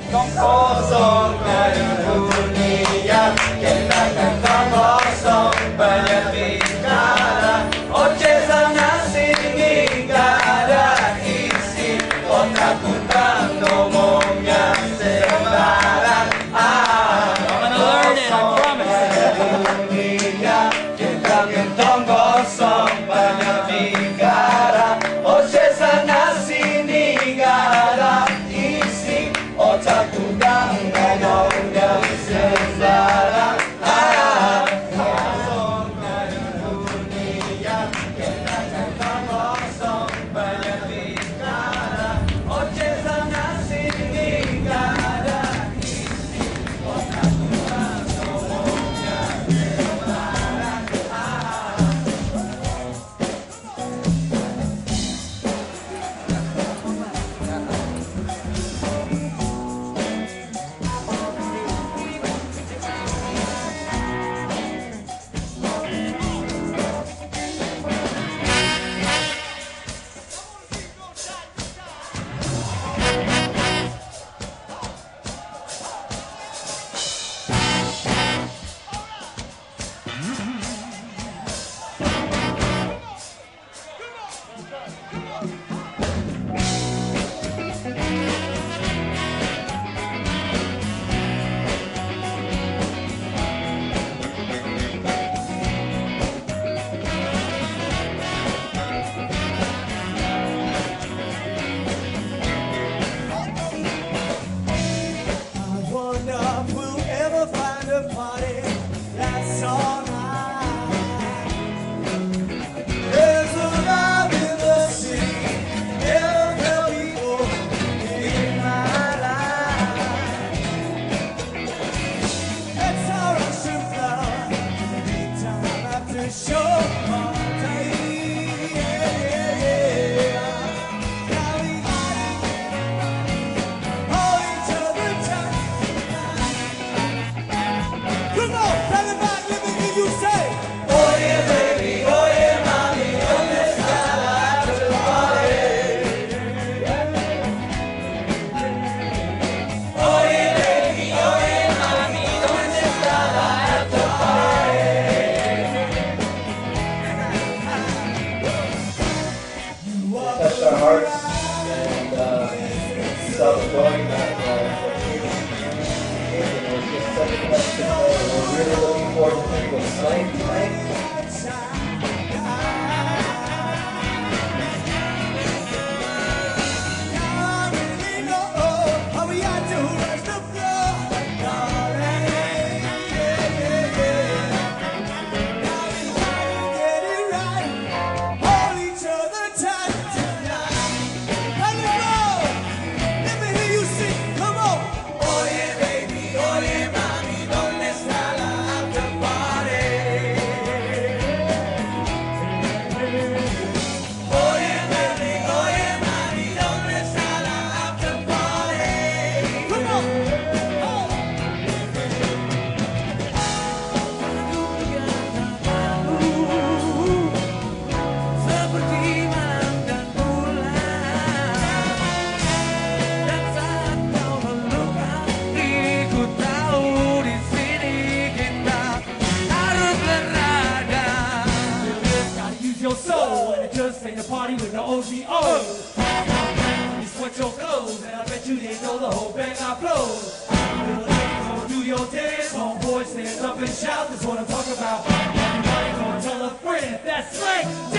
kong kosong ngayong dunia. Kita kantang kosong banyak bicara, oceh sana sini gak ada isi, otak utang ngomongnya sembarang. I'm gonna learn it, I promise. Dunia, kita kantang kosong banyak bicara, oceh sana sini gak ada isi, otak utang ngomongnya sembarang. Kosong ngayong dunia, kita kantang kosong banyak bicara, oceh sana sini gak ada isi, otak utang ngomongnya sembarang. Touched our hearts and self-going that it was just such a connection. We're really looking forward to people's night tonight. Ain't a party with no OGO. You sweat your clothes, and I bet you didn't know the whole bang I flows. Little ladies gonna do your dance, homeboys stand up and shout. That's what I'm talking about. Everybody gonna tell a friend. That's right.